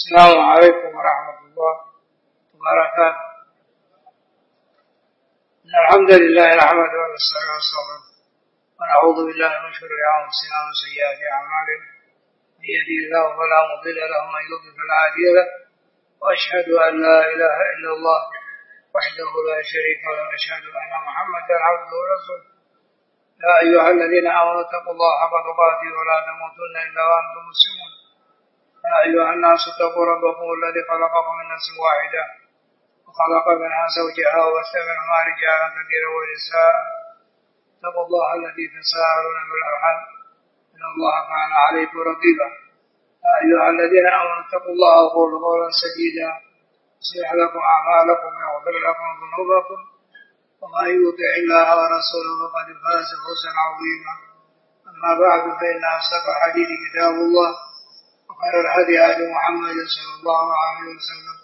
السلام عليكم ورحمة الله وبركاته. إن الحمد لله نحمده ونستعينه ونستغفره ونعوذ بالله من شرور أنفسنا ومن سيئات أعمالنا، من يهده الله فلا مضل له ومن يضلل فلا هادي له، وأشهد أن لا إله إلا الله وحده لا شريك له، وأشهد أن محمدا عبده ورسوله. يا أيها الذين آمنوا اتقوا الله حق تقاته ولا تموتن إلا وأنتم مسلمون. يا أيها الناس اتقوا ربكم الذي خلقكم من نفس واحدة وخلق منها زوجها وبث منهما رجالا كثيرا ونساء. اتقوا الله الذي تساءلون بالأرحام إن الله كان عليكم رقيبا. يا أيها الذين آمنوا اتقوا الله وقولوا قولا سديدا يصلح لكم أعمالكم ويغفر لكم ذنوبكم، ومن يطع الله ورسوله فقد فاز فوزا عظيما. أما بعد، فإن أصدق الحديث كتاب الله، وخير الهدي هدي محمد صلى الله عليه وسلم،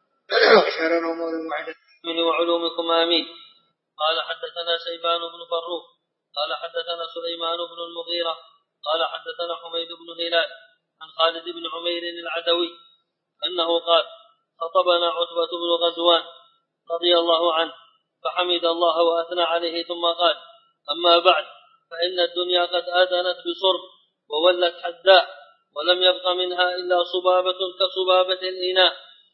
وشر الأمور محدثاتها وعلومكم آمين. قال حدثنا شيبان بن فروخ قال حدثنا سليمان بن المغيرة قال حدثنا حميد بن هلال عن خالد بن عمير العدوي أنه قال: خطبنا عتبة بن غزوان رضي الله عنه فحمد الله وأثنى عليه، ثم قال: أما بعد، فإن الدنيا قد آذنت بصرب وولت حداء، ولم يبق منها إلا صبابة كصبابة الإناء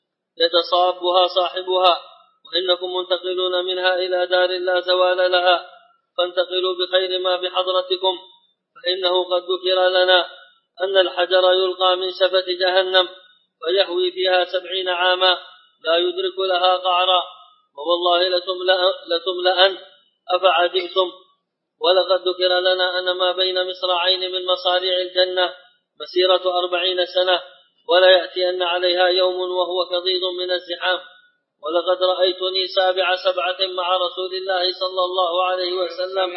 يتصابها صاحبها، وإنكم منتقلون منها إلى دار لا زوال لها، فانتقلوا بخير ما بحضرتكم، فإنه قد ذكر لنا أن الحجر يلقى من شفة جهنم ويهوي فيها 70 عاما لا يدرك لها قعرا، ووالله لتملأن أفعجبتم. ولقد ذكر لنا أن ما بين مصراعين من مصاريع الجنة مسيرة 40 سنة، ولا يأتين عليها يوم وهو كضيض من الزحام. ولقد رأيتني سابع 7 مع رسول الله صلى الله عليه وسلم،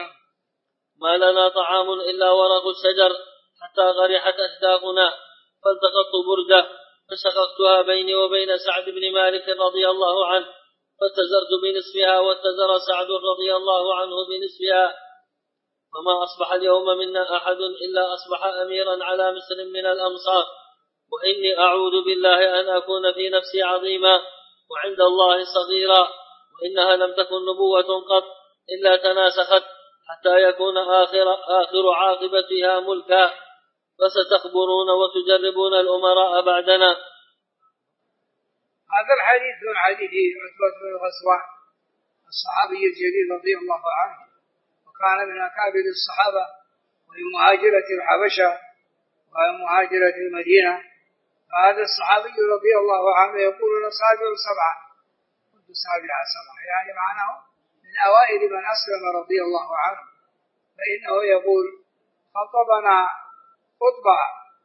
ما لنا طعام إلا ورق الشجر حتى غرحت أشداقنا، فالتقطت بردة فشققتها بيني وبين سعد بن مالك رضي الله عنه، فاتزرت بنصفها واتزر سعد رضي الله عنه بنصفها، وما أصبح اليوم منا أحد إلا أصبح أميرا على مصر من الأمصار. وإني أعوذ بالله أن أكون في نفسي عظيما وعند الله صغيرا، وإنها لم تكن نبوة قط إلا تناسخت حتى يكون آخر عاقبتها ملكا، فستخبرون وتجربون الأمراء بعدنا. هذا الحديث من حديث عتبة بن غزوان الصحابي الجليل رضي الله عنه، وكان من أكابر الصحابة، ومن مهاجرة الحبشة ومن مهاجرة المدينة. فهذا الصحابي رضي الله عنه يقول: سابع 7، كنت سابع 7، يعني معناه من أوائل من أسلم رضي الله عنه. فإنه يقول: خطبنا خطبة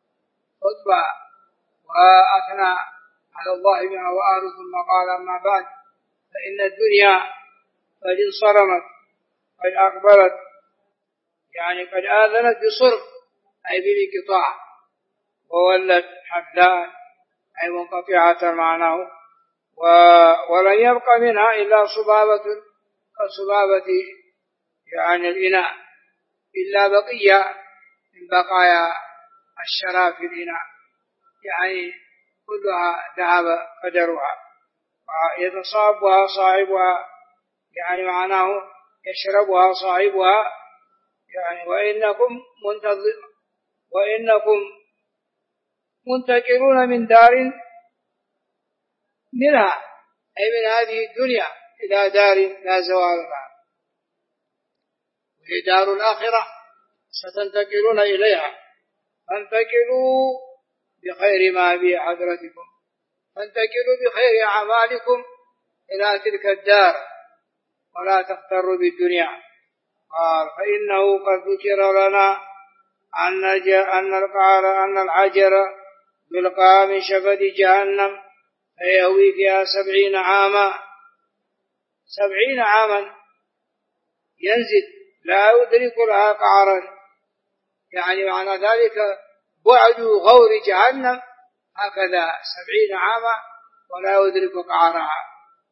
وأثنى على الله بما وآله، ثم قال: أما بعد، فإن الدنيا قد انصرمت، قد أقبلت، يعني قد آذنت بصرف أي بانقطاع، وولت حداء أي منقطعة معناه، ولن يبقى منها إلا صبابة كصبابة يعني الإناء، إلا بقية من بقايا الشراب في الإناء، يعني كلها ذهب قدرها، ويتصابها صاحبها، يعني معناه يشربها صاحبها، يعني وإنكم منتقلون من دار منها، أي من هذه الدنيا إلى دار لا زوال لها، وهي دار الآخرة ستنتقلون إليها، فانتقلوا بخير ما في حضرتكم، فانتقلوا بخير أعمالكم إلى تلك الدار، ولا تغتروا بالدنيا. قال: فإنه قد ذكر لنا أن الحجر يلقى من شفة جهنم فيهوي فيها 70 عاما، 70 عاما ينزل لا يدرك لها قعرا، يعني معنى ذلك بعد غور جهنم هكذا 70 عاما ولا يدرك قعرها.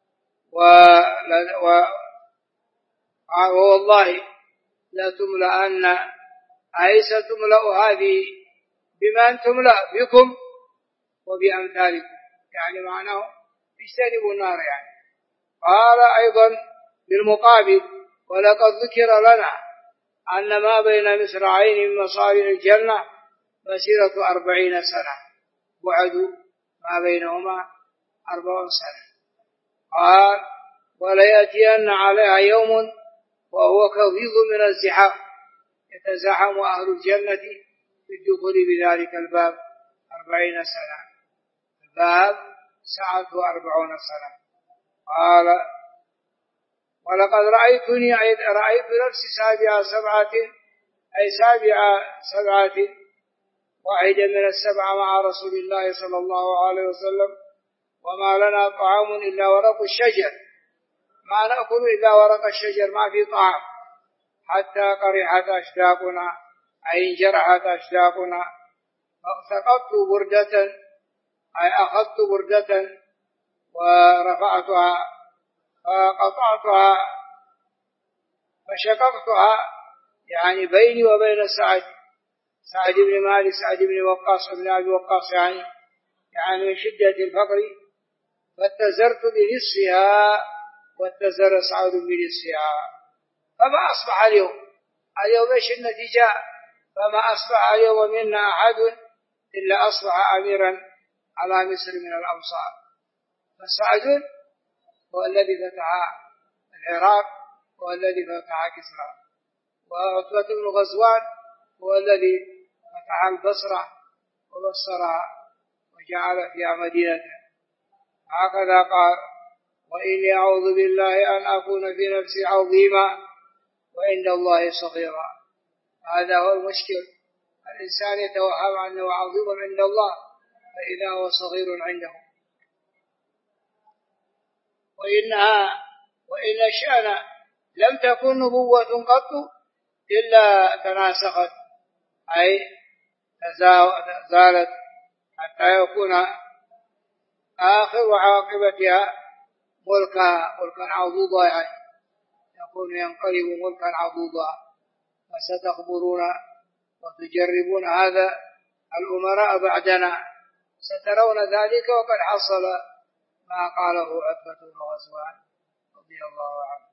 والله لا تملأن، أي ستملأ هذه بما تملأ بكم وبأمثالكم، يعني معناه اجتنبوا النار يعني. قال أيضا بالمقابل: ولقد ذكر لنا أن ما بين مصراعين من مصارع الجنة مسيرة 40 سنة، بعد ما بينهما 40 سنة. قال: وليأتين عليها يوم وهو كغيظ من الزحام، يتزاحم أهل الجنة في الدخول بذلك الباب 40 سنة، الباب سعته 40 سنة. قال: ولقد رأيت نفسي سابع سبعة، أي سابع سبعة، واحدة من السبعة مع رسول الله صلى الله عليه وسلم، وما لنا طعام إلا ورق الشجر، ما نأكل إلا ورق الشجر، ما في طعام، حتى قرحت أشداقنا، أي انجرحت أشداقنا، فسقطت بردة، أي أخذت بردة ورفعتها فقطعتها فشققتها، يعني بيني وبين سعد بن مالك، سعد بن وقاص بن أبي وقاص، يعني من شدة الفقر، فاتزرت بنصفها واتزر سعد بنصفها، فما أصبح اليوم إيش النتيجة؟ فما أصبح اليوم منا أحد إلا أصبح أميرا على مصر من الأمصار. فسعد هو الذي فتح العراق، هو الذي فتح كسرى، وعتبة بن غزوان هو الذي فتح البصرة وبصرها وجعل فيها مدينة. هكذا قال: وإني أعوذ بالله أن أكون في نفسي عظيما وعند الله صغيرا. هذا هو المشكل، الإنسان يتوهم أنه عظيم عند الله فإذا هو صغير عنده. وإن شأن لم تكن نبوة قط إلا تناسخت، أي زالت، حتى يكون آخر عاقبتها ملكا عضوضا، يعني يكون ينقلب ملكا عضوضا. وستخبرون وتجربون هذا الأمراء بعدنا، سترون ذلك، وقد حصل ما قاله عتبة بن غزوان رضي الله عنه.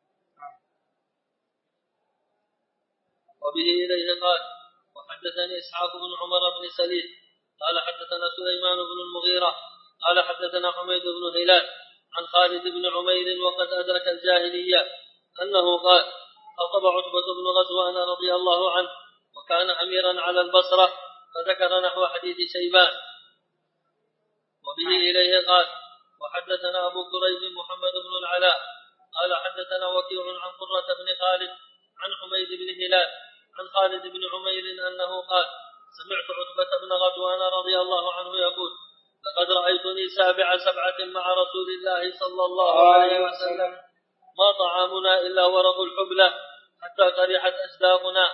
وبه إليه قال: وحدثني إسحاق بن عمر بن سليم قال حدثنا سليمان بن المغيرة قال حدثنا حميد بن هلال عن خالد بن عمير وقد أدرك الجاهلية أنه قال: خطب عتبة بن غزوان رضي الله عنه وكان أميرا على البصرة، فذكر نحو حديث شيبان. وبه إليه قال: وحدثنا أبو كريب محمد بن العلاء قال حدثنا وكيع عن قرة بن خالد عن حميد بن هلال عن خالد بن عمير أنه قال: سمعت عتبة بن غزوان رضي الله عنه يقول: لقد رأيتني سابع سبعة مع رسول الله صلى الله عليه وسلم، ما طعامنا إلا ورق الحبلة حتى قرحت أسداقنا،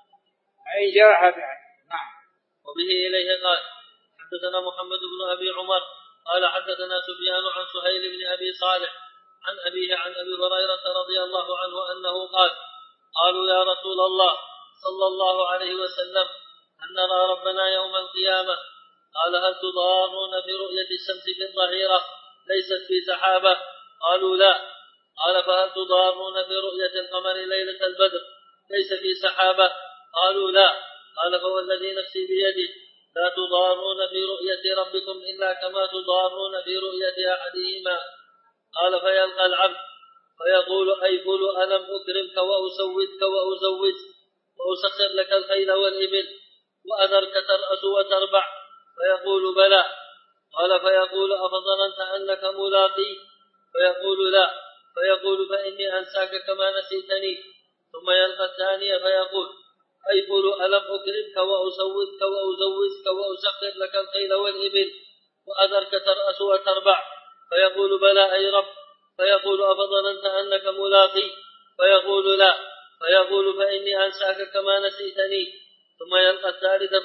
أي جرحت. نعم. وبه إليه قال: حدثنا محمد بن أبي عمر قال حدثنا سفيان عن سهيل بن أبي صالح عن أبيه عن أبي هريرة رضي الله عنه أنه قال: قالوا يا رسول الله صلى الله عليه وسلم أن نرى ربنا يوم القيامة؟ قال: هل تضارون في رؤية الشمس في الظهيرة ليست في سحابة؟ قالوا لا. قال: فهل تضارون في رؤية القمر ليلة البدر ليس في سحابة؟ قالوا لا. قال: فوالذي نفسي بيده لا تضارون في رؤية ربكم إلا كما تضارون في رؤية أحدهما. قال: فيلقى العبد فيقول: أي فل ألم أكرمك وأسودك وأزوج وأسخر لك الخيل والإبل وأذرك ترأس وتربع؟ فيقول: بلى. قال: فيقول: أفظننت أنك ملاقي؟ فيقول: لا. فيقول: فإني أنساك كما نسيتني. ثم يلقى الثانية فيقول: أي فل ألم أكرمك وأسودك وأزوجك وأسخر لك الخيل والإبل وأذرك ترأس وتربع؟ فيقول: بلى أي رب. فيقول: أفظننت أنك ملاقي؟ فيقول: لا. فيقول: فإني أنساك كما نسيتني. ثم يلقى الثالث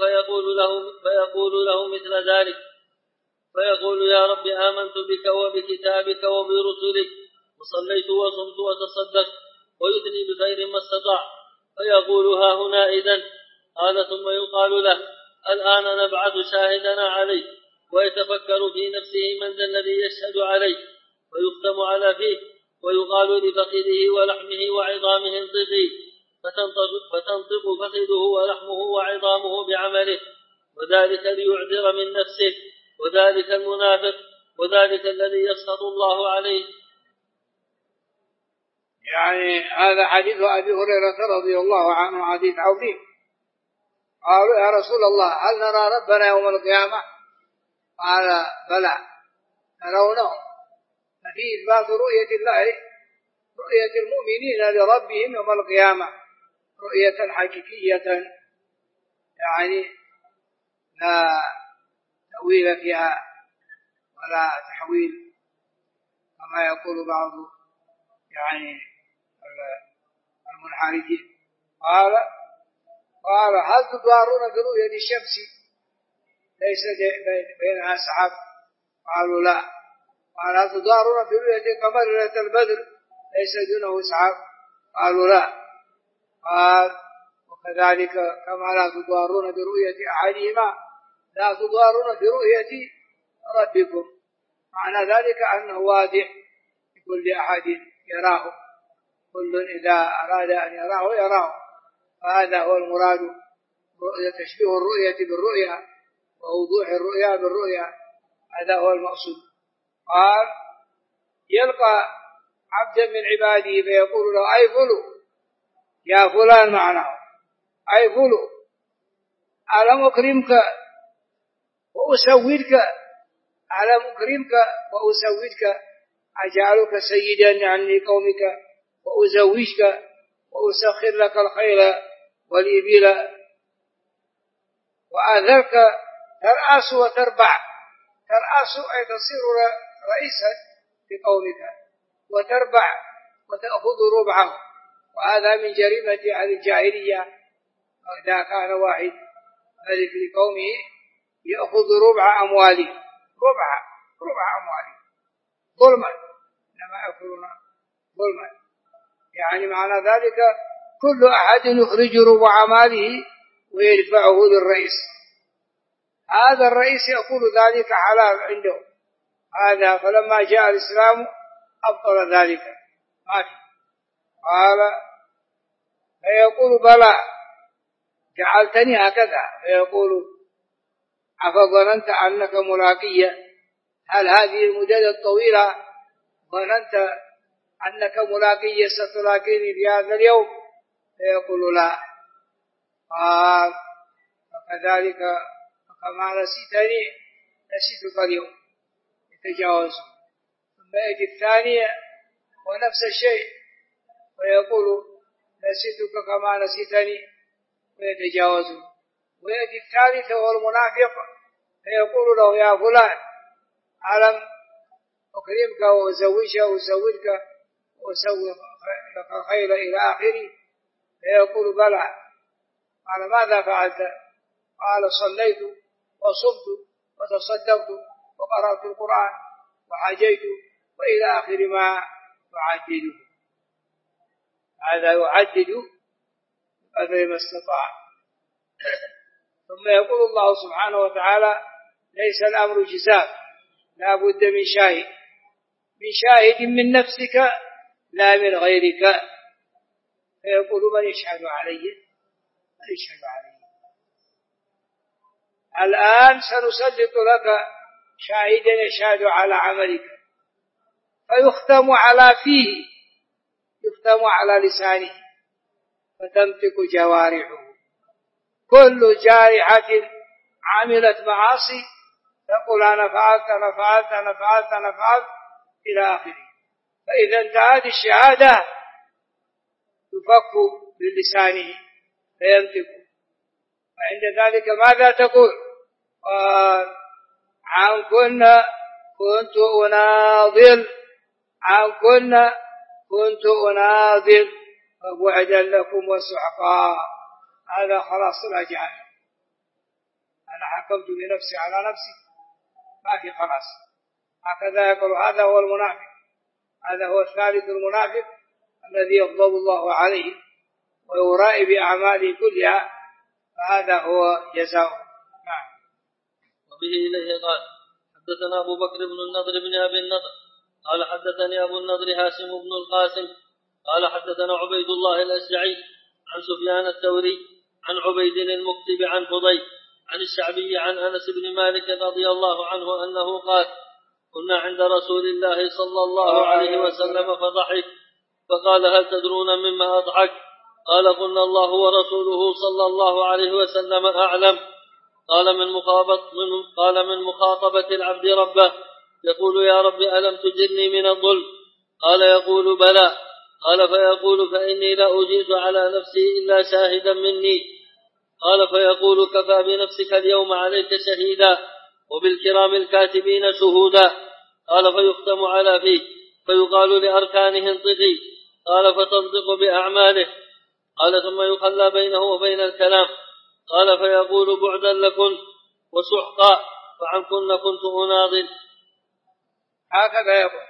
فيقول له مثل ذلك، فيقول: يا رب آمنت بك وبكتابك وبرسلك وصليت وصمت وتصدقت ويثني بخير ما استطاع. فيقول: ها هنا إذن. قال: ثم يقال له: الآن نبعث شاهدنا عليك. ويتفكر في نفسه من ذا الذي يشهد عليه، ويختم على فيه، ويقال لفخذه ولحمه وعظامه انطقي، فتنطق فخذه ولحمه وعظامه بعمله، وذلك ليعذر من نفسه، وذلك المنافق، وذلك الذي يسخط الله عليه. يعني هذا حديث أبي هريرة رضي الله عنه حديث عظيم. قالوا يا رسول الله هل نرى ربنا يوم القيامة؟ قال بلى نرونه. ففي إثبات رؤية الله، رؤية المؤمنين لربهم يوم القيامة رؤية حقيقية، يعني لا تأويل فيها ولا تحويل كما يقول بعض يعني المنحرفين. قال هل تضارون برؤية الشمس ليس بينها سحاب؟ قالوا لا. قال هل تضارون برؤية القمر ليلة البدر ليس دونه سحاب؟ قالوا لا. قال وكذلك كما لا تضارون برؤية أحدهما لا تضارون برؤية ربكم. معنى ذلك أنه واضح لكل أحد يراه، كل إذا أراد أن يراه يراه، فهذا هو المراد، تشبيه الرؤية بالرؤيا ووضوح الرؤيا بالرؤيا، هذا هو المقصود. قال يلقى عبدا من عباده فيقول له أي فلو يا فلان، معناه أي فلو ألم أكرمك وأسودك، ألم أكرمك وأسودك، أجعلك سيدا عني قومك وأزوجك وأسخر لك الخيل والإبل وآذرك ترأس وتربع. ترأس أي تصير رئيسا لقومك، وتربع وتأخذ ربعه، وهذا من جريمة أهل الجاهلية. إذا كان واحد ملك لقومه يأخذ ربع أمواله، ربع أمواله ظلما، إنما يأكلون ظلما. يعني معنى ذلك كل أحد يخرج ربع ماله ويدفعه للرئيس، هذا الرئيس يقول ذلك حلال عنده هذا، فلما جاء الإسلام أبطل ذلك ما في. قال فيقول بلى جعلتني هكذا، فيقول أفظننت أنك ملاقية؟ هل هذه المدة الطويلة ظننت أنك ملاقية ستلاقيني في هذا اليوم؟ فيقول لا. قال فكذلك كما نسيتني نسيتك اليوم، يتجاوز. ثم يأتي الثانية ونفس الشيء ويقول نسيتك كما نسيتني ويتجاوز. ويأتي الثالث وهو المنافق فيقول له يا فلان ألم أكرمك وأزوجك وأسوي لك الخير إلى آخره؟ فيقول بلى. قال ماذا فعلت؟ قال صليت وصمت وتصدقت وقرأت القرآن وحجيت وإلى آخر ما يعدده. هذا يعدد قدر ما استطاع. ثم يقول الله سبحانه وتعالى ليس الأمر جزاف، لا بد من شاهد من نفسك لا من غيرك. فيقول من يشهد علي؟ من يشهد علي؟ الآن سنسلط لك شاهدا يشهد على عملك، فيختم على فيه، يختم على لسانه، فتنطق جوارحه، كل جارحة عملت معاصي تقول أنا فعلت إلى آخره. فإذا انتهت الشهادة تفك بلسانه فينطق، وعند ذلك ماذا تقول؟ قال عنكن كنت أناضل فبعدا لكم وسحقا. هذا خلاص الأجعال، أنا حكمت لنفسي على نفسي ما في خلاص. هكذا يقول. هذا هو المنافق، هذا هو الثالث المنافق الذي يغضب الله عليه ويرائي بأعماله كلها، فهذا هو جزاؤه. وبه إليه قال حدثنا أبو بكر بن النضر بن أبي النضر قال حدثني أبو النضر هاشم بن القاسم قال حدثنا عبيد الله الأشجعي عن سفيان الثوري عن عبيد المكتب عن فضيل عن الشعبي عن أنس بن مالك رضي الله عنه أنه قال كنا عند رسول الله صلى الله عليه وسلم فضحك فقال هل تدرون مما أضحك؟ قال قلنا الله ورسوله صلى الله عليه وسلم أعلم. قال من مخاطبة العبد ربه يقول يا رب ألم تجرني من الظلم؟ قال يقول بلى. قال فيقول فإني لا أجيز على نفسي إلا شاهدا مني. قال فيقول كفى بنفسك اليوم عليك شهيدا وبالكرام الكاتبين شهودا. قال فيختم على فيه فيقال لأركانه انطقي. قال فتنطق بأعماله. قال ثم يخلى بينه وبين الكلام. قال فيقول بعدا لكن وسحقا فعنكن كنت أناضل. هكذا يقول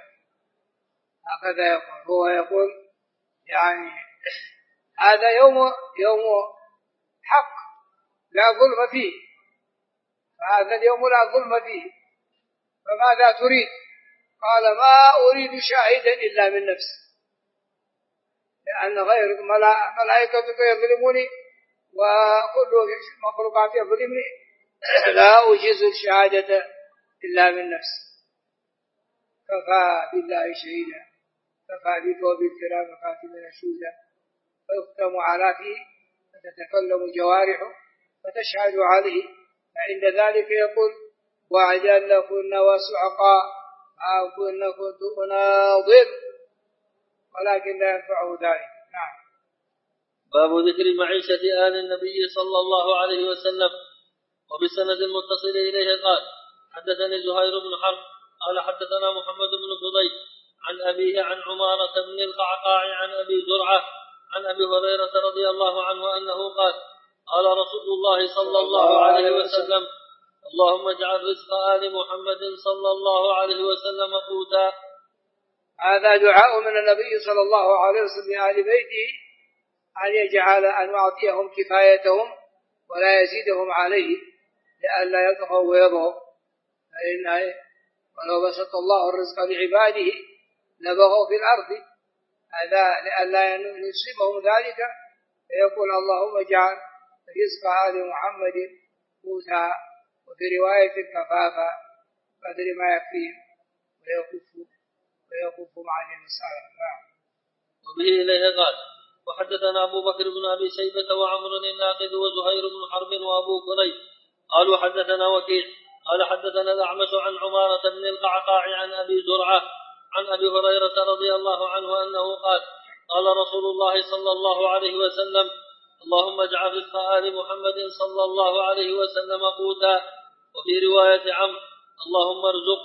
هو يقول يعني هذا يوم حق لا ظلم فيه، فهذا اليوم لا ظلم فيه، فماذا تريد؟ قال ما أريد شاهدا إلا من نفسي، لأن غير ملائكتك يظلموني وكل مخلوقات يظلمني، لا أجيز الشهادة إلا من نفسي. كفى بالله شهيدا كفى بك وبالكرام كاتبين شهودا. فيختم على فيه فتتكلم جوارحه فتشهد عليه، فعند ذلك يقول وعدا لكن وسحقا ما كنت أناظر، ولكن لا ينفعه ذلك. نعم. باب ذكر معيشة آل النبي صلى الله عليه وسلم. وبالسند المتصل إليه قال حدثني زهير بن حرب قال حدثنا محمد بن فضيل عن أبيه عن عمارة بن القعقاع عن أبي زرعة عن أبي هريرة رضي الله عنه أنه قال قال رسول الله صلى الله عليه وسلم اللهم اجعل رزق آل محمد صلى الله عليه وسلم قوتا. هذا دعاء من النبي صلى الله عليه وسلم لآل بيته أن يجعل أن يعطيهم كفايتهم ولا يزيدهم عليه لئلا يطغوا ويبغوا، فإن ولو بسط الله الرزق لعباده لبغوا في الأرض، هذا لئلا يصيبهم ذلك، فيقول اللهم اجعل رزق آل محمد قوتا، وفي رواية كفافا قدر ما يكفيهم ويكف مع المسألة. وبه إليه قال وحدثنا أبو بكر بن أبي شيبة وعمر الناقد وزهير بن حرب وأبو كريب قالوا حدثنا وكيع قال حدثنا الأعمش عن عمارة بن القعقاع عن أبي زرعة عن أبي هريرة رضي الله عنه أنه قال قال رسول الله صلى الله عليه وسلم اللهم اجعل رزق آل محمد صلى الله عليه وسلم قوتا. وفي رواية عمرو اللهم ارزق.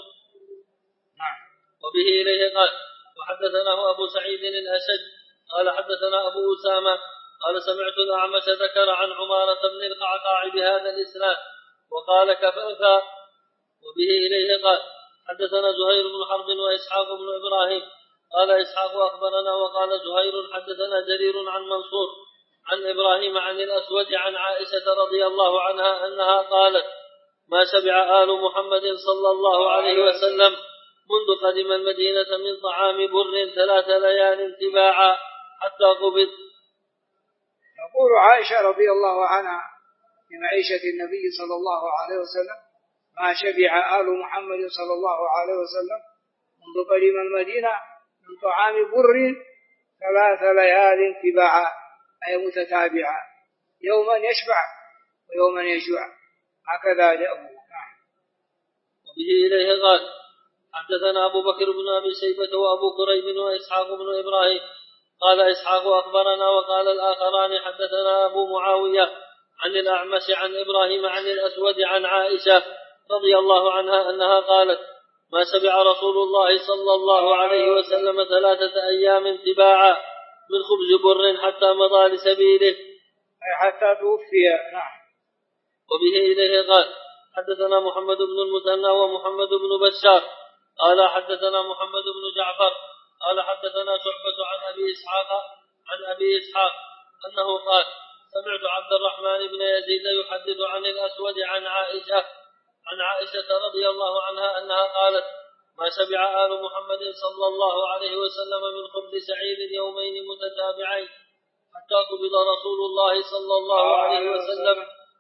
وبه إليه قال وحدثناه أبو سعيد الأشج قال حدثنا أبو أسامة قال سمعت الأعمش ذكر عن عمارة بن القعقاع بهذا الإسناد وقال كفافا. وبه إليه قال حدثنا زهير بن حرب وإسحاق بن إبراهيم قال إسحاق أخبرنا وقال زهير حدثنا جرير عن منصور عن إبراهيم عن الأسود عن عائشة رضي الله عنها أنها قالت ما شبع آل محمد صلى الله عليه وسلم منذ قدم المدينة من طعام بر 3 ليال تباعا حتى قبض. يقول عائشة رضي الله عنها في معيشة النبي صلى الله عليه وسلم ما شبع آل محمد صلى الله عليه وسلم منذ قدم المدينة من طعام بر 3 ليال تباعا، أي متتابعا، يوما يشبع ويوما يجوع، هكذا جاءه. وبه إليه قال حدثنا أبو بكر بن أبي شيبة وأبو كريب وإسحاق بن إبراهيم قال إسحاق أخبرنا وقال الآخران حدثنا أبو معاوية عن الأعمش عن إبراهيم عن الأسود عن عائشة رضي الله عنها أنها قالت ما شبع رسول الله صلى الله عليه وسلم 3 أيام تباعا من خبز بر حتى مضى لسبيله، أي حتى توفي. نعم. وبه إليه قال حدثنا محمد بن المثنى ومحمد بن بشار قال حدثنا محمد بن جعفر قال حدثنا شعبة عن أبي إسحاق أنه قال سمعت عبد الرحمن بن يزيد يحدث عن الأسود عن عائشة عن عائشة رضي الله عنها أنها قالت ما شبع آل محمد صلى الله عليه وسلم من خبز سعير يومين متتابعين حتى قبض رسول الله صلى الله عليه وسلم.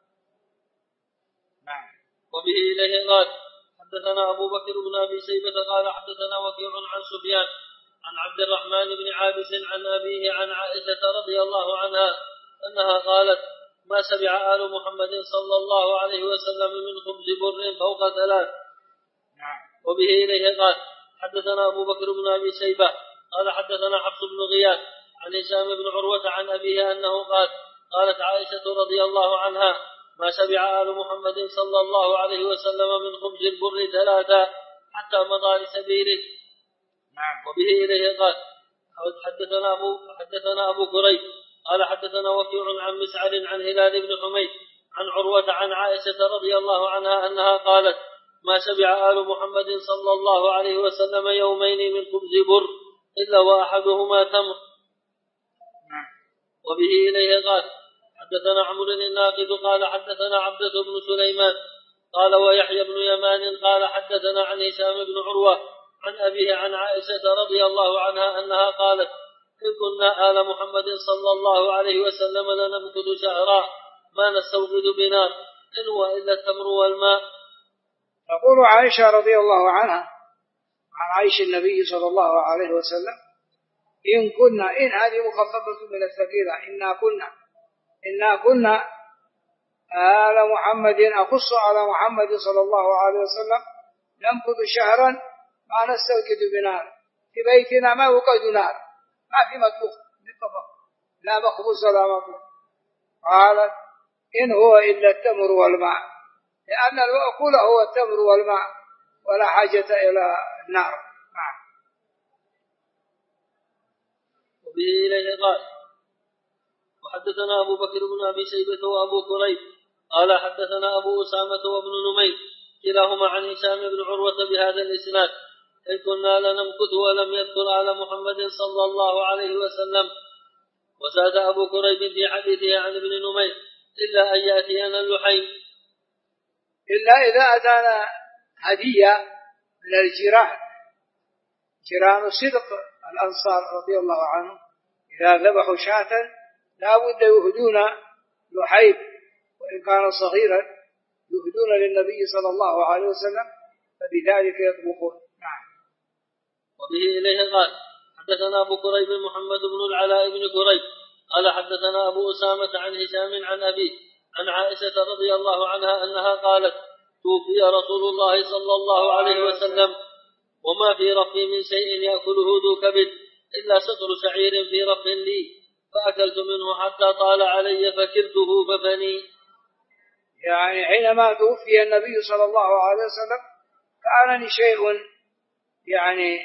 وبه إليه قال حدثنا أبو بكر بن أبي شيبة قال حدثنا وكيع عن سفيان عن عبد الرحمن بن عابس عن أبيه عن عائشة رضي الله عنها أنها قالت ما شبع آل محمد صلى الله عليه وسلم من خبز بر فوق 3. وبه إليه قال حدثنا أبو بكر بن أبي شيبة قال حدثنا حفص بن غياث عن هشام بن عروة عن أبيه أنه قال قالت عائشة رضي الله عنها ما شبع آل محمد صلى الله عليه وسلم من خبز البر 3 حتى مضى لسبيله. وبه إليه قال حدثنا أبو كريب قال حدثنا وكيع عن مسعر عن هلال بن حميد عن عروة عن عائشة رضي الله عنها أنها قالت ما شبع آل محمد صلى الله عليه وسلم يومين من خبز بر إلا وأحدهما تمر. وبه إليه قال حدثنا عمرو الناقد قال حدثنا عبدة بن سليمان قال ويحيى بن يمان قال حدثنا عن هشام بن عروة عن أبيه عن عائشة رضي الله عنها أنها قالت إن كنا آل محمد صلى الله عليه وسلم لنمكث شهرا ما نستوقد بنار إن هو إلا التمر والماء. تقول عائشة رضي الله عنها عن عيش النبي صلى الله عليه وسلم إن كنا، إن هذه مخففة من الثقيلة، إنا كنا آل محمد أخص على محمد صلى الله عليه وسلم نمكث شهرا ما نستوقد بنار، في بيتنا ما يوقد نار، ما في مطبخ لا مخبوز ولا مطبخ. قالت إن هو إلا التمر والماء، لأن المأكول هو التمر والماء ولا حاجة إلى النار. وبه إليه قال وحدثنا أبو بكر بن أبي شيبة وأبو كريب قال حدثنا أبو أسامة وابن نمير كلاهما عن هشام بن عروة بهذا الإسناد إن كنا لنمكث ولم يذكر آل محمد صلى الله عليه وسلم. وزاد أبو كريب في حديثه عن ابن نمير إلا أن يأتينا اللحيم، إلا إذا أتانا هدية من الجيران، جيران صدق الأنصار رضي الله عنهم إذا ذبحوا شاة لا بد يهدون لحيم وإن كان صغيرا، يهدون للنبي صلى الله عليه وسلم فبذلك يطبخون. وبه إليه قال حدثنا أبو كريب محمد بن العلاء بن كريب قال حدثنا أبو أسامة عن هشام عن أبيه عن عائشة رضي الله عنها أنها قالت توفي رسول الله صلى الله عليه وسلم وما في رفي من شيء يأكله ذو كبد إلا سطر شعير في رف لي فأكلت منه حتى طال علي فكرته ففني. يعني حينما توفي النبي صلى الله عليه وسلم كان شيء يعني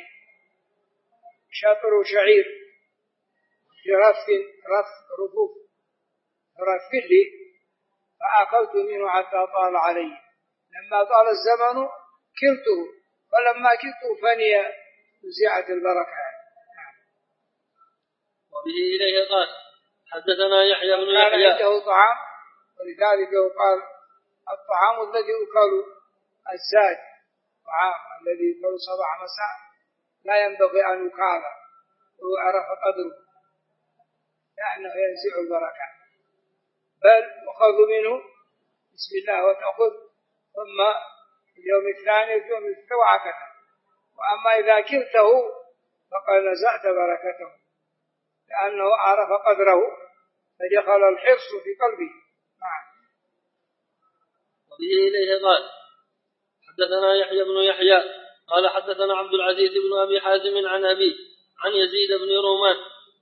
شطر شعير في رفوف لي فأكلت منه حتى طال علي، لما طال الزمن كلته، فلما كلته فني نزعت البركة. وبه إليه قال حدثنا يحيى بن يحيى كان عنده طعام، ولذلك يقال الطعام الذي يؤكل الزاد، الطعام الذي يؤكل صباح مساء لا ينبغي أن يقال ويعرف قدره لأنه ينزع البركة، بل يؤخذ منه بسم الله وتأخذ ثم اليوم الثاني في يوم الثالث، وأما إذا كلته فقد نزعت بركته لأنه عرف قدره فدخل الحرص في قلبه. وبه إليه قال حدثنا يحيى بن يحيى قال حدثنا عبد العزيز بن أبي حازم عن أبيه عن يزيد بن رومان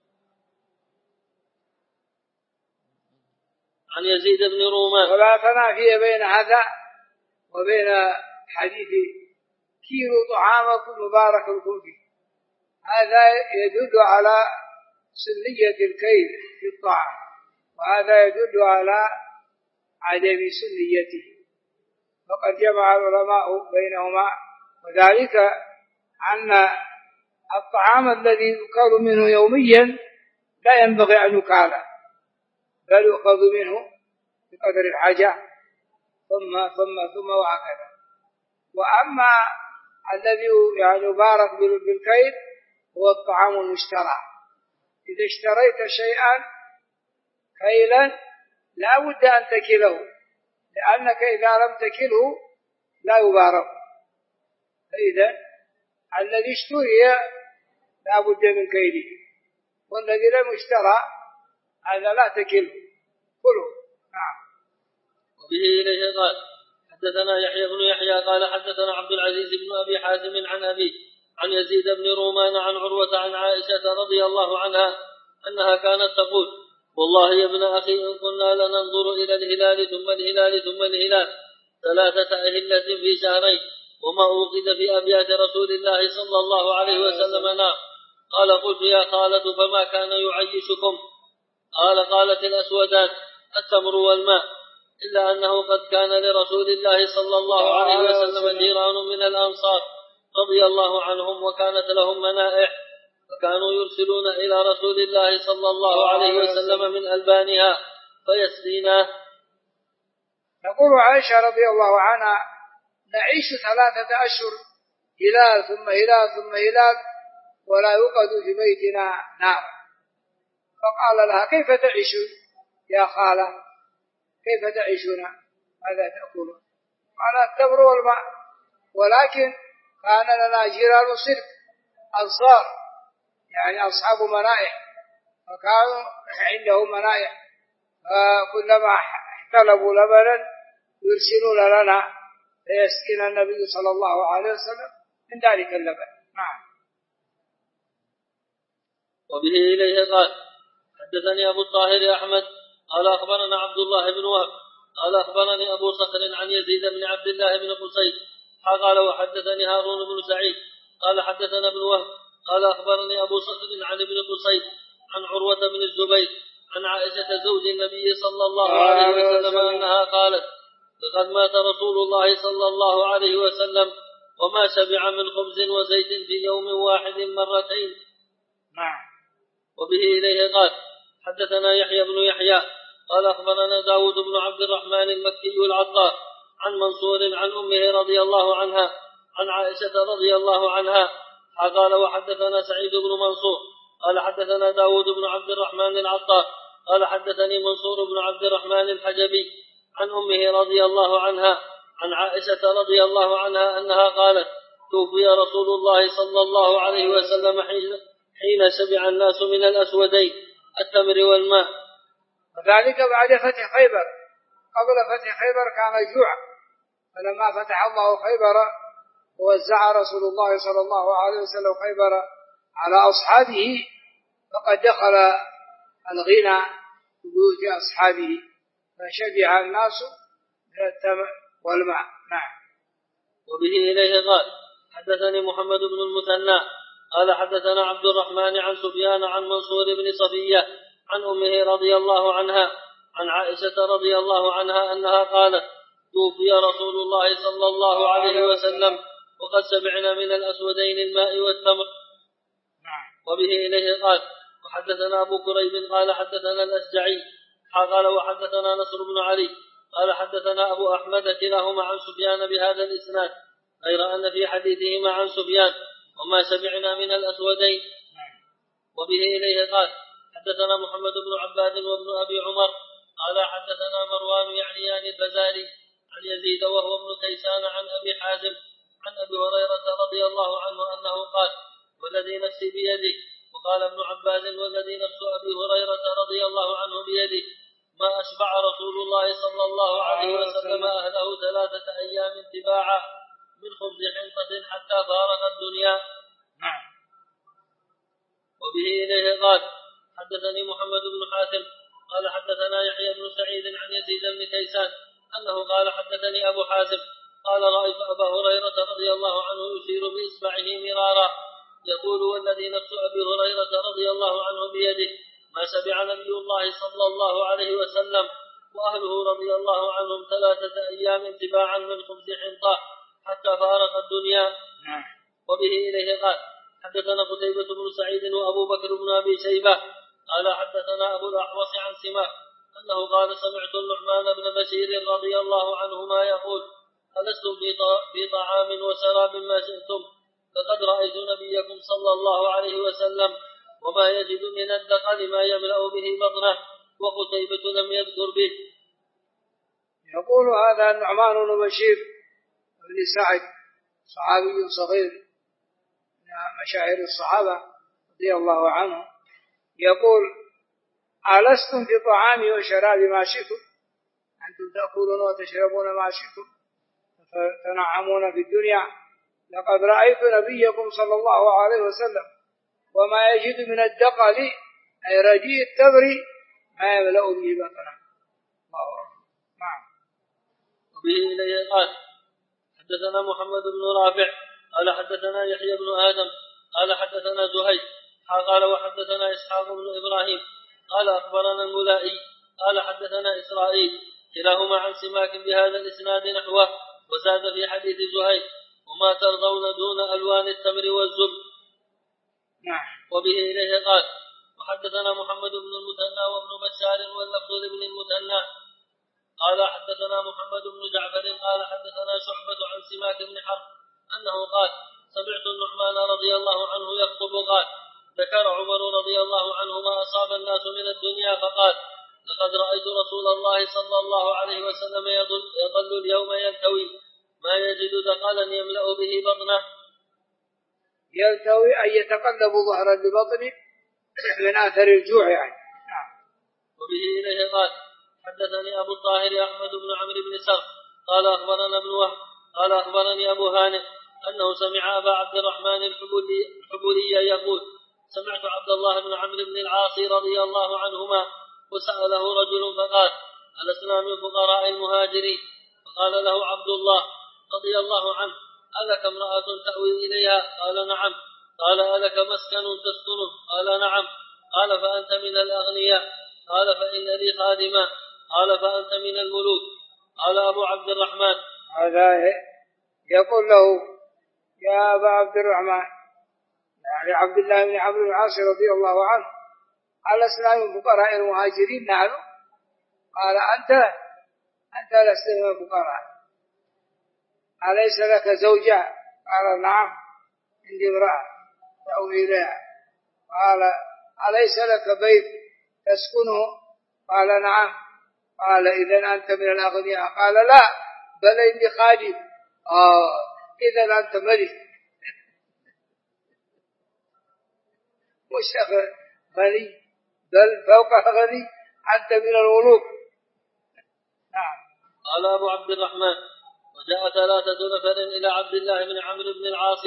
ولا تنافي بين هذا وبين حديث كيلوا طعامكم مبارك لكم فيه، هذا يدل على سنية الكيل في الطعام، وهذا يدل على عدم سنيته، فقد جمع العلماء بينهما، وذلك أن الطعام الذي يؤكل منه يوميا لا ينبغي أن يكال، بل يؤخذ منه بقدر الحاجة ثم وهكذا. وأما الذي يعني يبارك بالكيل هو الطعام المشترى. إذا اشتريت شيئا كيلا لا بد أن تكله، لأنك إذا لم تكله لا يبارك. فإذا الذي اشتري لا بد من كيله، والذي لم يشترى هذا لا تكله، كله. نعم. وبه إليه قال حدثنا يحيى بن يحيى قال حدثنا عبد العزيز بن أبي حازم عن أبي عن يزيد بن رومان عن عروة عن عائشة رضي الله عنها أنها كانت تقول والله يا ابن أخي إن كنا لننظر إلى الهلال ثم الهلال ثم الهلال 3 أهلة في شهرين وما أوقد في أبيات رسول الله صلى الله عليه وسلم نار. قال قلت يا خالة فما كان يعيشكم؟ قالت الأسودان التمر والماء، إلا أنه قد كان لرسول الله صلى الله عليه وسلم جيران من الأنصار رضي الله عنهم وكانت لهم منائح، فكانوا يرسلون إلى رسول الله صلى الله عليه وسلم من ألبانها فيسقيناه. تقول عائشة رضي الله عنها نعيش 3 أشهر هلال ثم هلال ثم هلال ولا يوقد في بيتنا نار. فقال لها كيف تعيشون يا خالة؟ كيف تعيشون؟ ماذا تأكلون؟ قال التمر والماء، ولكن كان لنا جيران صدق أنصار يعني أصحاب منائح، فكانوا عندهم منائح، فكلما احتلبوا لبنا يرسلون لنا فيسقينا النبي صلى الله عليه وسلم من ذلك اللبن. نعم. وبه إليه قال حدثني أبو الطاهر أحمد قال أخبرنا عبد الله بن وهب قال أخبرني أبو صخر عن يزيد بن عبد الله بن قصي قال وحدثني هارون بن سعيد قال حدثنا ابن وهب قال أخبرني أبو صخر عن ابن قصي عن عروة بن الزبير عن عائشة زوج النبي صلى الله عليه وسلم أنها قالت لقد مات رسول الله صلى الله عليه وسلم وما شبع من خبز وزيت في يوم واحد 2 مرتين. وبه إليه قال حدثنا يحيى بن يحيى قال أخبرنا داود بن عبد الرحمن المكي العطار عن منصور عن أمه رضي الله عنها عن عائشة رضي الله عنها قال وحدثنا سعيد بن منصور قال حدثنا داود بن عبد الرحمن العطار قال حدثني منصور بن عبد الرحمن الحجبي عن أمه رضي الله عنها عن عائشة رضي الله عنها أنها قالت توفي رسول الله صلى الله عليه وسلم حين شبع الناس من الأسودين التمر والماء. وذلك بعد فتح خيبر. قبل فتح خيبر كان جوع، فلما فتح الله خيبر ووزع رسول الله صلى الله عليه وسلم خيبر على أصحابه فقد دخل الغنى في بيوت أصحابه فشبع الناس من التمر والماء. نعم. وبه إليه قال حدثني محمد بن المثنى قال حدثنا عبد الرحمن عن سفيان عن منصور بن صفية عن أمه رضي الله عنها عن عائشة رضي الله عنها أنها قالت توفي رسول الله صلى الله عليه وسلم وقد شبعنا من الأسودين الماء والتمر. وبه إليه قال وحدثنا أبو كريب قال حدثنا الأشجعي قال وحدثنا نصر بن علي قال حدثنا أبو أحمد كلاهما عن سفيان بهذا الإسناد غير أن في حديثهما عن سفيان وما شبعنا من الأسودين. وبه إليه قال حدثنا محمد بن عباد وابن أبي عمر قال حدثنا مروان يعنيان الفزاري عن يزيد وهو ابن كيسان عن أبي حازم عن أبي هريرة رضي الله عنه أنه قال والذي نفسي بيده، وقال ابن عباس والذي نفس أبي هريرة رضي الله عنه بيده ما أشبع رسول الله صلى الله عليه وسلم أهله 3 أيام تباعا من خبز حنطة حتى فارق الدنيا. وبه إليه قال حدثني محمد بن حاتم قال حدثنا يحيى بن سعيد عن يزيد بن كيسان أنه قال حدثني أبو حازم قال رأيت أبا هريرة رضي الله عنه يشير بإصبعه مرارا يقول والذي نفس أبي هريرة رضي الله عنه بيده ما شبع نبي الله صلى الله عليه وسلم وأهله رضي الله عنهم 3 أيام تباعا من خبز حنطة حتى فارق الدنيا. وبه إليه قال حدثنا قتيبة بن سعيد وأبو بكر بن أبي شيبة قال حدثنا أبو الأحوص عن سماك أنه قال سمعت النعمان بن بشير رضي الله عنهما يقول ألستم في طعام وشراب ما شئتم فقد رأيت نبيكم صلى الله عليه وسلم وما يجد من الدخل ما يملأ به بطنه وقتيبة لم يذكر به. يقول هذا النعمان بن بشير بن سعد صحابي صغير من مشاهير الصحابة رضي الله عنه يقول ألستم في طعامي وشرابي ما شئتم أنتم تأكلون وتشربون ما شئتم تنعمون في الدنيا لقد رأيت نبيكم صلى الله عليه وسلم وما يجد من الدقل أي رديء التمر ما يملأ به بطنه. الله أكبر. نعم. وبه إليه قال حدثنا محمد بن رافع قال حدثنا يحيى بن آدم قال حدثنا زهير قال وحدثنا إسحاق بن إبراهيم قال أخبرنا الملائي قال حدثنا إسرائيل كلاهما عن سماك بهذا الإسناد نحوه وزاد في حديث زهير وما ترضون دون ألوان التمر والزبد. وبه إليه قال وحدثنا محمد بن المثنى وابن بشار واللفظ لابن المثنى قال حدثنا محمد بن جعفر قال حدثنا شعبة عن سماك بن حرب أنه قال سمعت النعمان رضي الله عنه يخطب قال ذكر عمر رضي الله عنه ما أصاب الناس من الدنيا فقال لقد رأيت رسول الله صلى الله عليه وسلم يظل اليوم يلتوي ما يجد دقلا يملأ به بطنه. يلتوي أن يتقلب ظهرا لبطنه من آثر الجوع يعني. وبه إليه قال حدثني أبو الطاهر أحمد بن عمرو بن سرح قال أخبرنا ابن وهب قال أخبرني أبو هانئ أنه سمع أبا عبد الرحمن الحبولي يقول سمعت عبد الله بن عمرو بن العاص رضي الله عنهما وسأله رجل فقال ألسنا من فقراء المهاجرين فقال له عبد الله رضي الله عنه ألك امرأة تأوي إليها قال نعم قال ألك مسكن تسكنه قال نعم قال فأنت من الأغنياء قال فإن لي خادما قال فأنت من الملوك قال أبو عبد الرحمن هذا يقول له يا أبا عبد الرحمن يعني عبد الله بن عمرو بن العاص رضي الله عنه ألسنا من فقراء المهاجرين نحن قال أنت لست من الفقراء أليس لك زوجة قال نعم عندي امرأة تأوي إليها قال أليس لك بيت تسكنه قال نعم قال إذن أنت من الأغنياء قال لا بل عندي خادم إذن أنت ملك مش غني بل فوق غني أنت من الملوك. نعم. قال أبو عبد الرحمن وجاء 3 نفر إلى عبد الله بن عمرو بن العاص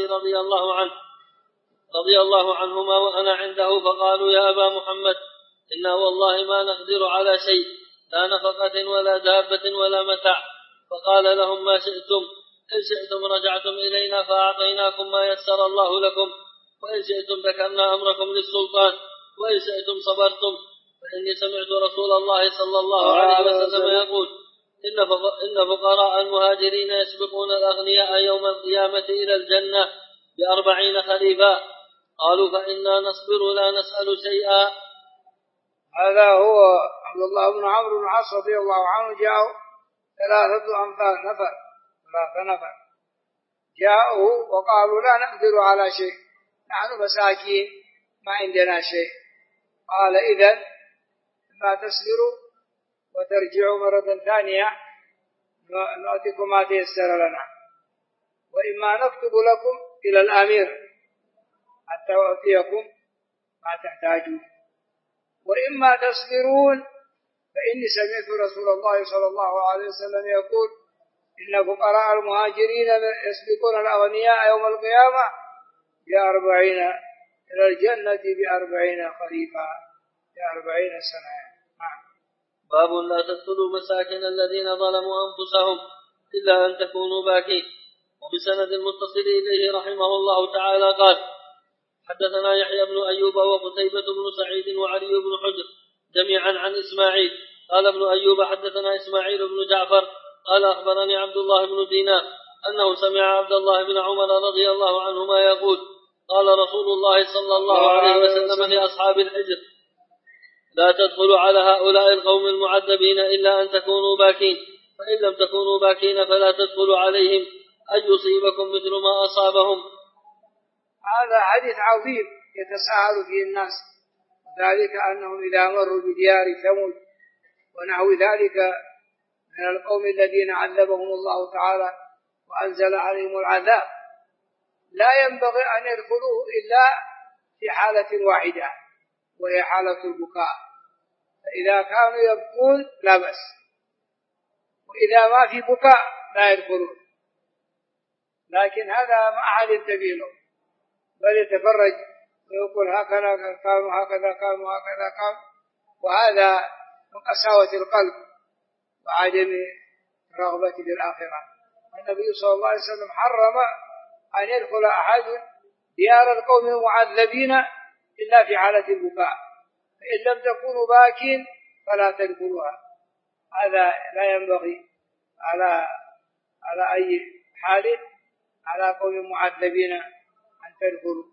رضي الله عنهما وأنا عنده فقالوا يا أبا محمد إنا والله ما نقدر على شيء لا نفقة ولا دابة ولا متاع فقال لهم ما شئتم إن شئتم رجعتم إلينا فأعطيناكم ما يسر الله لكم وإن شئتم ذكرنا أمركم للسلطان وإن شئتم صبرتم فإني سمعت رسول الله صلى الله عليه وسلم يقول إن فقراء المهاجرين يسبقون الأغنياء يوم القيامة إلى الجنة ب40 خليفا قالوا فإنا نصبر لا نسأل شيئا. هذا هو عبد الله بن عمرو بن العاص رضي الله عنه جاءوا 3 نفر جاءوا وقالوا لا نقدر على شيء نحن مساكين ما عندنا شيء قال إذن ما تصبروا وترجعوا مرة ثانية نعطيكم ما تيسر لنا وإما نكتب لكم إلى الأمير حتى أعطيكم ما تحتاجون وإما تصبرون فإني سمعت رسول الله صلى الله عليه وسلم يقول إن فقراء المهاجرين يسبقون الأغنياء يوم القيامة ب40 إلى الجنة ب40 خريفا ب40 سنة. باب لا تقتلوا مساكن الذين ظلموا أنفسهم إلا أن تكونوا باكين. وبسند المتصل إليه رحمه الله تعالى قال حدثنا يحيى بن أيوب وقتيبة بن سعيد وعلي بن حجر جميعا عن إسماعيل قال ابن أيوب حدثنا إسماعيل بن جعفر قال أخبرني عبد الله بن دينار أنه سمع عبد الله بن عمر رضي الله عنهما يقول قال رسول الله صلى الله عليه وسلم لأصحاب الحجر لا تدخلوا على هؤلاء القوم المعذبين إلا أن تكونوا باكين فإن لم تكونوا باكين فلا تدخلوا عليهم أن يصيبكم مثل ما أصابهم. هذا حديث عظيم يتساهل فيه الناس، وذلك أنهم إذا مروا بديار ثمود ونحو ذلك من القوم الذين عذبهم الله تعالى وأنزل عليهم العذاب، لا ينبغي أن يدخلوه إلا في حالة واحدة وهي حالة البكاء، فإذا كانوا يبكون لا بأس، وإذا ما في بكاء لا يدخلون. لكن هذا ما أحد ينتبه له، بل يتفرج ويقول هكذا كانوا هكذا كانوا هكذا كانوا، وهذا من قساوة القلب وعدم الرغبة في الآخرة. النبي صلى الله عليه وسلم حرم أن يدخل أحد ديار القوم المعذبين إلا في حالة البكاء، فإن لم تكونوا باكين فلا تدخلوها. هذا لا ينبغي على أي حال على قوم معذبين أن تدخلوا.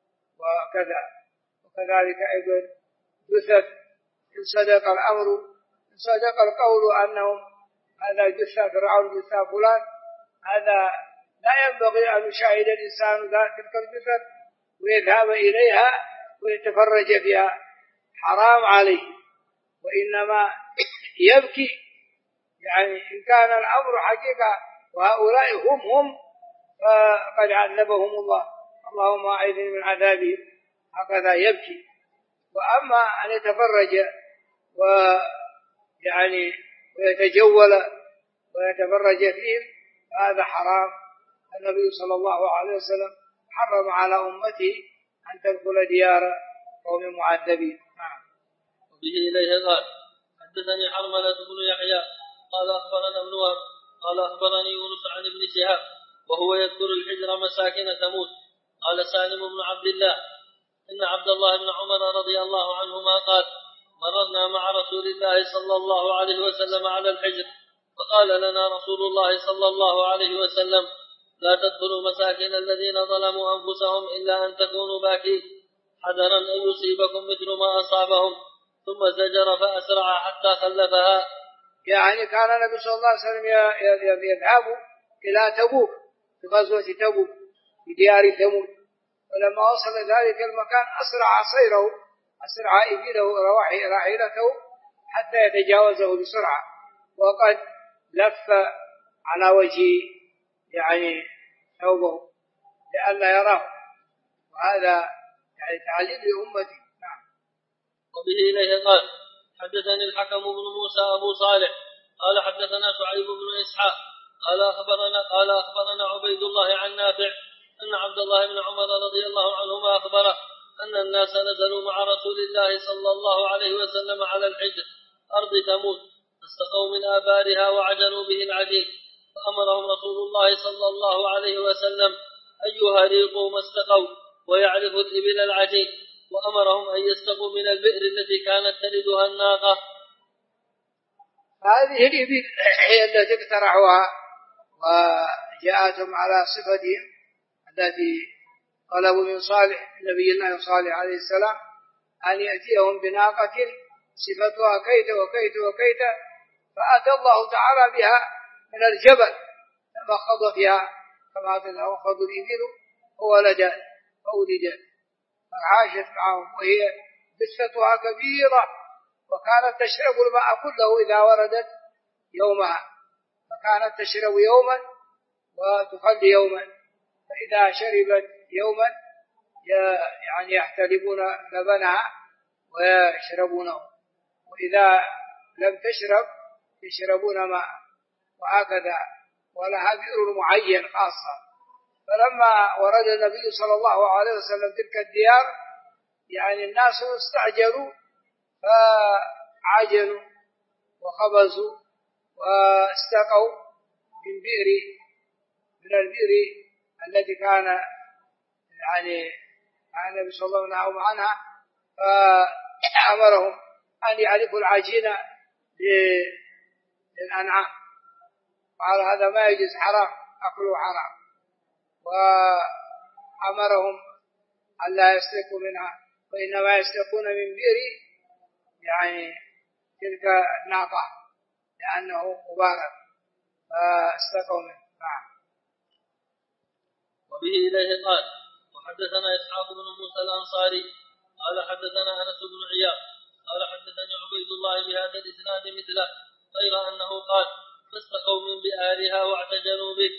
وكذلك أيضا جثث إن صدق الأمر إن صدق القول أنهم هذا جثة فرعون جثة فلان، هذا لا ينبغي أن يشاهد الإنسان تلك الجثث ويذهب إليها ويتفرج فيها، حرام عليه، وإنما يبكي. يعني إن كان الأمر حقيقة وهؤلاء هم فقد عذبهم الله، اللهم أعذني من عذابهم، هكذا يبكي. وأما أن يتفرج ويعني ويتجول ويتفرج فيهم هذا حرام. النبي صلى الله عليه وسلم حرم على أمته أن تدخل ديار قوم معذبين. وبه إليه قال حدثني حرملة بن يحيى قال أخبرنا ابن وهب قال أخبرني يونس عن ابن شهاب وهو يذكر الحجر مساكن ثمود قال سالم بن عبد الله إن عبد الله بن عمر رضي الله عنهما قال مررنا مع رسول الله صلى الله عليه وسلم على الحجر فقال لنا رسول الله صلى الله عليه وسلم لا تدخلوا مساكن الذين ظلموا أنفسهم إلا أن تكونوا باكين حذرا أن يصيبكم مثل ما أصابهم، ثم زجر فأسرع حتى خلفها. يعني كان النبي صلى الله عليه وسلم يذهب إلى تبوك في غزوة تبوك في ديار ثمود، ولما وصل ذلك المكان أسرع سيره، أسرع إبله راحلته حتى يتجاوزه بسرعة، وقد لف على وجهه يعني ثوبه لئلا يراه، وهذا يعني تعليم لأمته. نعم. وبه إليه قال حدثني الحكم بن موسى أبو صالح قال حدثنا شعيب بن إسحاق قال أخبرنا عبيد الله عن نافع أن عبد الله بن عمر رضي الله عنهما أخبره أن الناس نزلوا مع رسول الله صلى الله عليه وسلم على الحجر أرض ثمود فاستقوا من آبارها وعجنوا به العجين، فأمرهم رسول الله صلى الله عليه وسلم أن يهريقوا ما استقوا ويعرفوا الإبل العجين، وأمرهم أن يستقوا من البئر التي كانت تلدها الناقة. هذه الإبل هي التي اقترحوها وجاءتهم على صفتهم التي طلبوا من صالح نبي الله صالح عليه السلام أن يأتيهم بناقة صفتها كيت وكيت وكيت، فأتى الله تعالى بها من الجبل فخض فيها كما تخض الإبل وولدت فأولدت فعاشت معهم، وهي بثتها كبيرة وكانت تشرب الماء كله إذا وردت يومها، فكانت تشرب يوما وتخلي يوما، فإذا شربت يوما يعني يحتلبون لبنها ويشربونه، وإذا لم تشرب يشربون ماء، وهكذا، ولها بئر معين خاصة. فلما ورد النبي صلى الله عليه وسلم تلك الديار يعني الناس استعجلوا فعجنوا وخبزوا واستقوا من البئر التي كان يعني النبي صلى الله عليه وسلم عنها، فأمرهم أن يعرفوا العجين للأنعام، قال هذا ما يجوز حرام أكله حرام، وأمرهم أن لا يستقوا منها وإنما يستقون من بئر يعني تلك الناقة لأنه مبارك. فاستقوا منه. نعم. وبه إليه قال وحدثنا إسحاق بن موسى الأنصاري قال حدثنا أنس بن عياض قال حدثني عبيد الله بهذا الإسناد مثله غير أنه قال فاستقوا من بئارها واعتجلوا به.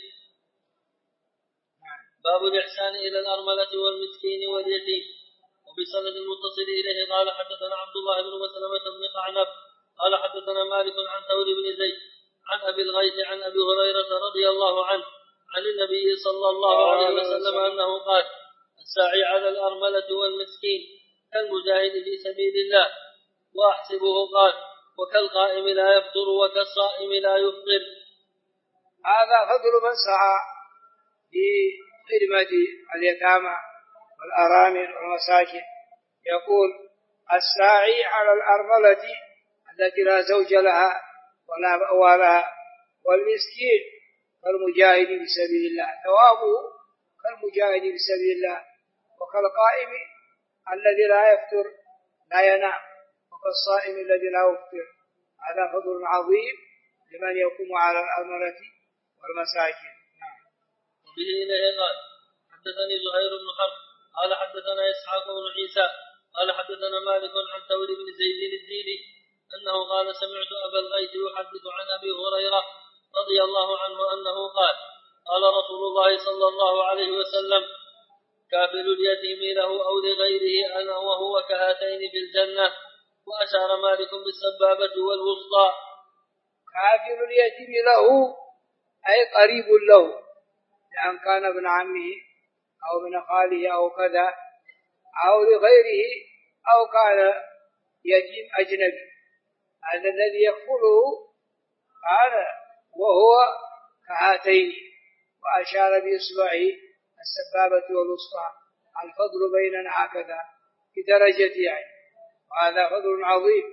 باب الإحسان إلى الأرملة والمسكين واليتيم. وبسند المتصل إليه قال حدثنا عبد الله بن مسلمة بن قعنب قال حدثنا مالك عن ثور بن زيد عن أبي الغيث عن أبي هريرة رضي الله عنه عن النبي صلى الله عليه وسلم أنه قال الساعي على الأرملة والمسكين كالمجاهد في سبيل الله. وأحسبه قال وكالقائم لا يفطر وكالصائم لا يفطر. هذا فضل من سعى في خدمة اليتامى والأرامل والمساكين. يقول الساعي على الأرملة التي لا زوج لها ولا مأوى لها والمسكين كالمجاهد في سبيل الله، ثوابه كالمجاهد في سبيل الله، وكالقائم الذي لا يفطر لا ينام، وكالصائم الذي لا يفطر. هذا فضل عظيم لمن يقوم على الأرملة والمساكين. وبه إليه قال حدثني زهير بن حرب قال حدثنا إسحاق بن عيسى قال حدثنا مالك عن ثور بن زيد الديني أنه قال سمعت أبا الغيث يحدث عن أبي هريرة رضي الله عنه أنه قال قال رسول الله صلى الله عليه وسلم كافل اليتيم له أو لغيره أنا وهو كهاتين في الجنة. وأشار مالك بالسبابة والوسطى. كافل اليتيم له أي قريب له، لأن كان ابن عمه أو ابن خاله أو كذا، أو لغيره، أو كان يتيم أجنبي، هذا الذي يكفله قال وهو كهاتين، وأشار بإصبعه السبابة والوسطى، الفضل بيننا هكذا بدرجة يعني، وهذا فضل عظيم.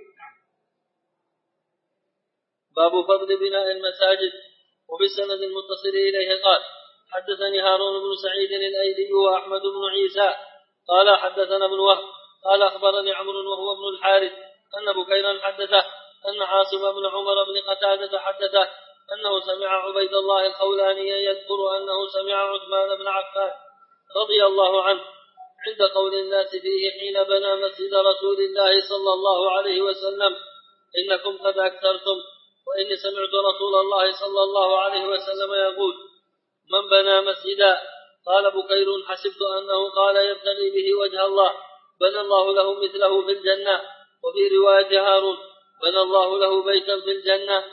باب فضل بناء المساجد. وبالسند المتصل إليه قال حدثني هارون بن سعيد الأيلي وأحمد بن عيسى قال حدثنا ابن وهب قال أخبرني عمرو وهو ابن الحارث أن بكيرا حدثه أن عاصم بن عمر بن قتادة حدثه أنه سمع عبيد الله الخولاني يذكر أنه سمع عثمان بن عفان رضي الله عنه عند قول الناس فيه حين بنى مسجد رسول الله صلى الله عليه وسلم إنكم قد أكثرتم، وإني سمعت رسول الله صلى الله عليه وسلم يقول من بنى مسجدا قال بكير حسبت أنه قال يبتغي به وجه الله بنى الله له مثله في الجنة. وفي رواية هارون بنى الله له بيتا في الجنة.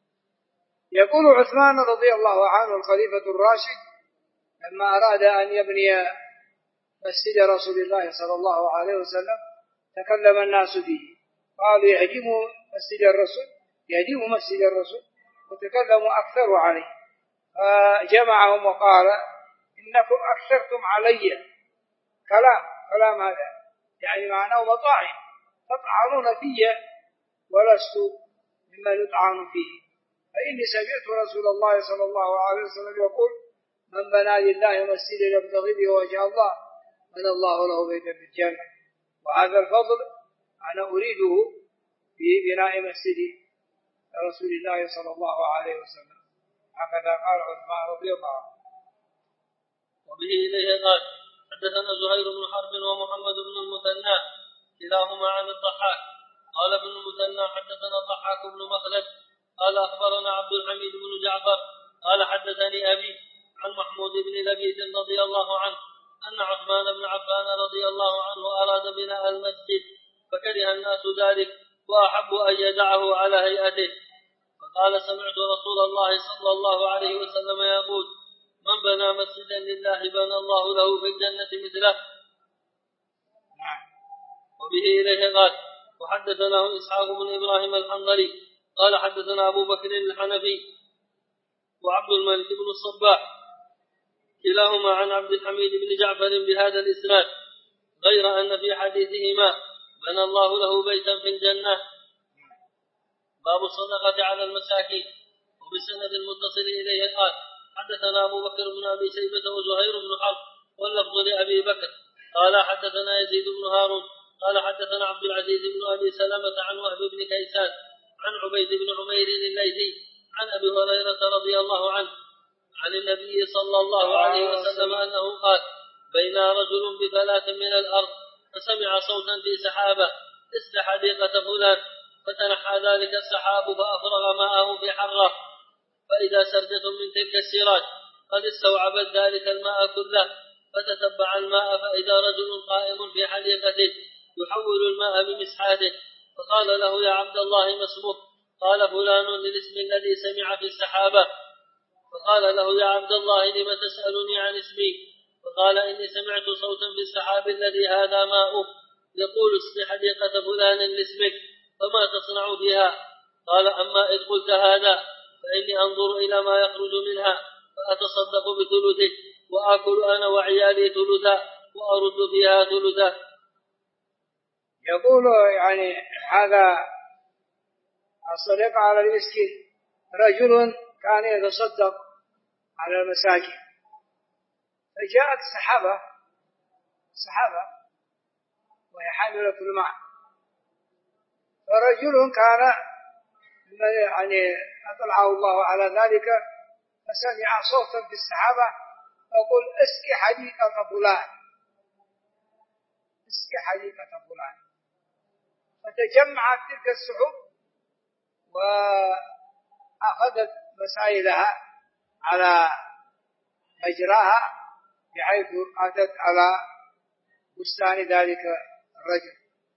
يقول عثمان رضي الله عنه الخليفة الراشد لما أراد أن يبني مسجد رسول الله صلى الله عليه وسلم تكلم الناس فيه، قالوا يهدم مسجد الرسول، يهدم مسجد الرسول، وتكلموا أكثر عليه، فجمعهم وقال إنكم أكثرتم علي كلام هذا يعني معناه مطاعن تطعنون في ولست ممن يطعن فيه، فإني سمعت رسول الله صلى الله عليه وسلم يقول من بنى لله مسجدا يبتغي به وجه الله بنى الله له بيتا في الجنة. وهذا الفضل أنا أريده في بناء مسجد رسول الله صلى الله عليه وسلم، هكذا قال عثمان رضي الله عنه. وبه إليه قال حدثنا زهير بن حرب ومحمد بن المثنى كلاهما عن الضحاك قال ابن المثنى حدثنا الضحاك بن مخلد قال أخبرنا عبد الحميد بن جعفر قال حدثني أبي عن محمود بن لبيد رضي الله عنه أن عثمان بن عفان رضي الله عنه أراد بناء المسجد فكره الناس ذلك وأحبوا أن يدعه على هيئته، فقال سمعت رسول الله صلى الله عليه وسلم يقول من بنى مسجدا لله بنى الله له في الجنة مثله. وبه إليه قال وحدثناه إسحاق بن إبراهيم الحنظلي قال حدثنا أبو بكر الحنفي وعبد الملك بن الصباح كلاهما عن عبد الحميد بن جعفر بهذا الإسناد غير أن في حديثهما بنى الله له بيتا في الجنة. باب الصدقة على المساكين. وبالسند المتصل إليه قال حدثنا أبو بكر بن أبي شيبة وزهير بن حرب واللفظ لأبي بكر قال حدثنا يزيد بن هارون قال حدثنا عبد العزيز بن أبي سلمة عن وهب بن كيسان عن عبيد بن عمير الليثي عن أبي هريرة رضي الله عنه عن النبي صلى الله عليه وسلم أنه قال بين رجل بفلاة من الأرض فسمع صوتا في سحابة مثل حديقة فلان فتنحى ذلك السحاب فأفرغ ماءه في حرة فإذا سردة من تلك السراج قد استوعبت ذلك الماء كله فتتبع الماء فإذا رجل قائم في حديقته يحول الماء بمسحاته فقال له يا عبد الله ما اسمك؟ قال فلان للاسم الذي سمع في السحابة. فقال له يا عبد الله لم تسألني عن اسمي؟ فقال إني سمعت صوتا في السحاب الذي هذا ماؤه يقول اسق حديقة فلان لاسمك فما تصنع بها؟ قال أما إذ قلت هذا فإني أنظر إلى ما يخرج منها فأتصدق بثلثه وآكل أنا وعيالي ثلثا وأرد فيها ثلثا. يقول يعني هذا الصدقة على المسكين. رجل كان يتصدق على المساجد فجاءت سحابة وهي حاملة الماء، فرجل كان يعني أطلعه الله على ذلك فسمع صوتا في السحابة يقول اسقي حديقة فلان، اسقي حديقة فلان. فتجمعت تلك السحب وأخذت مسائلها على مجراها بحيث أتت على بستان ذلك الرجل،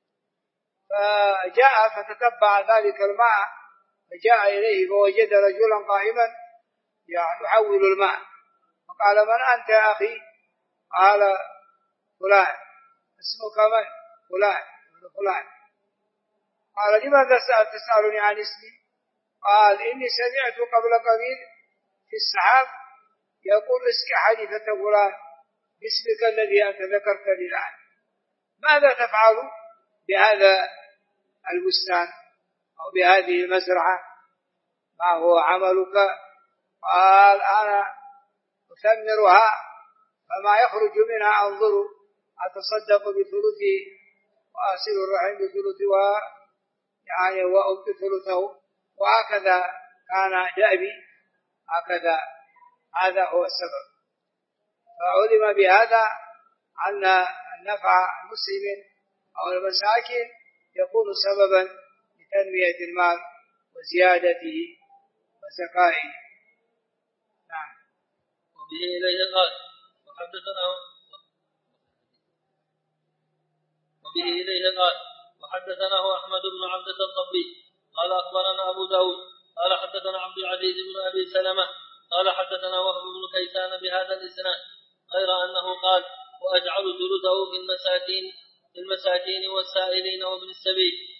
فجاء فتتبع ذلك الماء فجاء إليه فوجد رجلا قائما يحول الماء فقال من أنت يا أخي؟ قال فلان. اسمك من؟ فلان. قال لماذا تسألني عن اسمي؟ قال إني سمعت قبل قليل في السحاب يقول اسقي حديقة فلان باسمك الذي أنت ذكرت لي الآن، ماذا تفعل بهذا البستان أو بهذه المزرعة؟ ما هو عملك؟ قال أنا أثمرها فما يخرج منها أنظر أتصدق بثلثي وأصل الرحم بثلثها يعني وأبقي ثلثه، وهكذا كان دأبي هكذا. هذا هو السبب. فعلم بهذا أن النفع المسلم أو المساكين يكون سببا لتنمية المال وزيادته وزكائه. نعم. وبه إليه قال وحدثناه أحمد بن عبدة الضبي قال أخبرنا أبو داود قال حدثنا عبد العزيز بن أبي سلمة قال حدثنا وهب بن كيسان بهذا الإسناد غير أنه قال وأجعل ثلثه في المساكين والسائلين وابن السبيل